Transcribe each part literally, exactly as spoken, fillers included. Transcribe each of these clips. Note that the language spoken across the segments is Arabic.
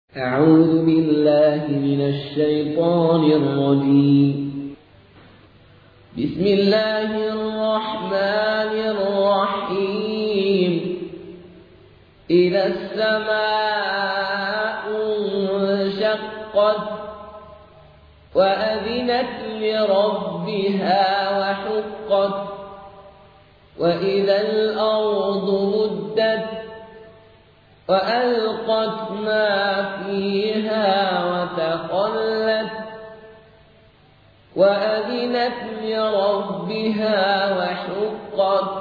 أعوذ بالله من الشيطان الرجيم. بسم الله الرحمن الرحيم. إذا السماء انشقت وأذنت لربها وحقت وإذا الأرض مدت وألقت ما فيها وتخلت وأذنت لربها وحقت.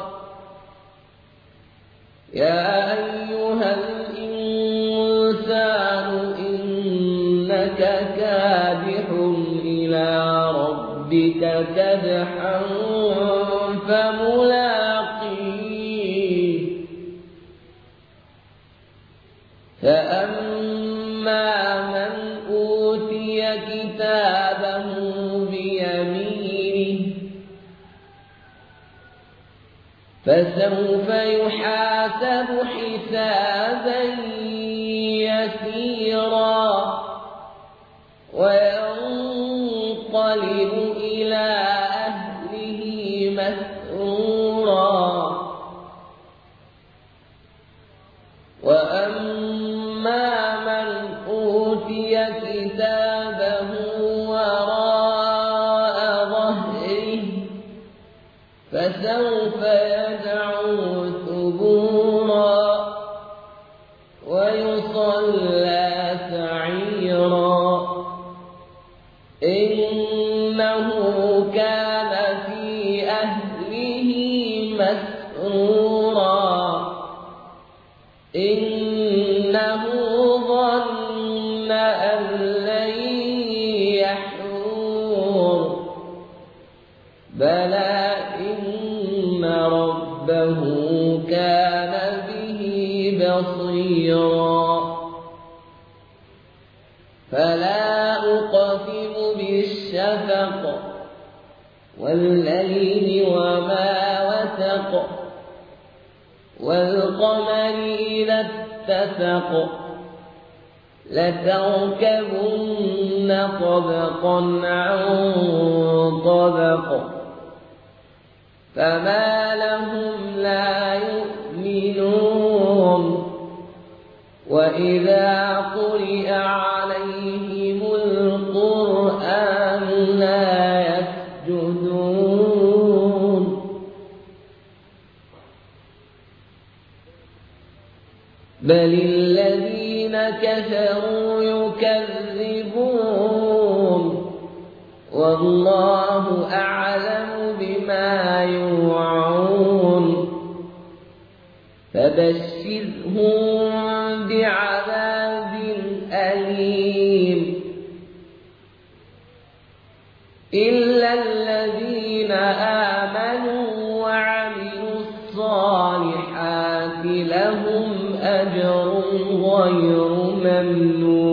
يا أيها الإنسان إنك كادح إلى ربك كدحا فملاقيه. فأما من أوتي كتابه بيمينه فسوف يحاسب حسابا يسيرا وينقلب إلى أهله مسرورا. وأما من أوتي كتابه وراء ظهره فسوف يدعو ثبورا ويصلى سعيرا. إنه كان في أهله مسرورا. إنه ظن أن لن يحور بلى إن ربه كان به بصيرا. فلا أقسم بالشفق والليل وما وسق والقمر إذا اتسق لتركبن طبقا عن طبق فما لهم لا يؤمنون. وإذا قرئ عليهم القرآن لا يسجدون بل الذين كفروا يكذبون والله أعلم بما يوعون. فبشرهم بعذاب أليم إلا الذين آمنوا وعملوا الصالحات لهم أجر غير ممنون.